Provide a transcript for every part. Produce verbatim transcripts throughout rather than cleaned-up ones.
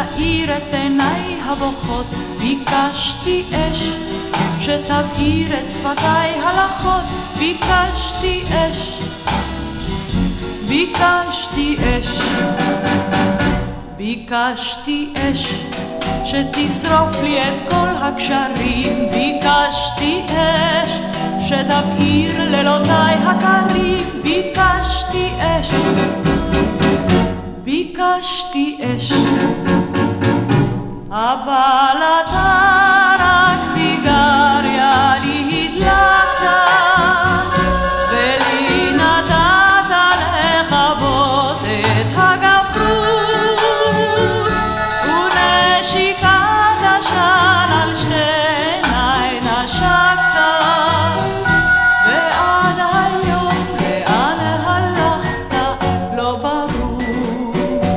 שתאיר את עיניי הבוכות, ביקשתי אש שתבעיר את שפתיי הלחות, ביקשתי אש, ביקשתי אש, ביקשתי אש שתשרוף לי את כל הקשרים, ביקשתי אש שתבעיר לילותיי הקרים, ביקשתי אש, ביקשתי אש, אבל אתה רק סיגריה לי הדלקת, ולי נתת לכבות את הגפרור, ונשיקת עשן על שתי עיניי נשקת, ועד היום לאן הלכת לא ברור.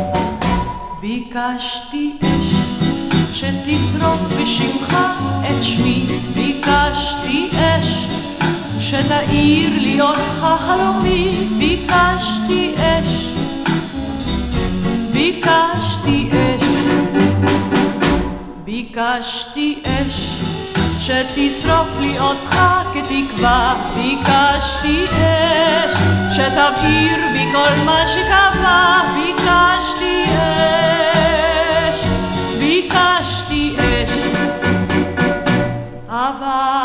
ביקשתי אש שתשרוף בשמך את שמי, ביקשתי אש שתאיר לי אותך חלומי, ביקשתי אש, ביקשתי אש, ביקשתי אש שתשרוף לי אותך כתקווה, ביקשתי אש שתבעיר בי כל מה שקבע, ביקשתי אש, ביקשתי אש, אבל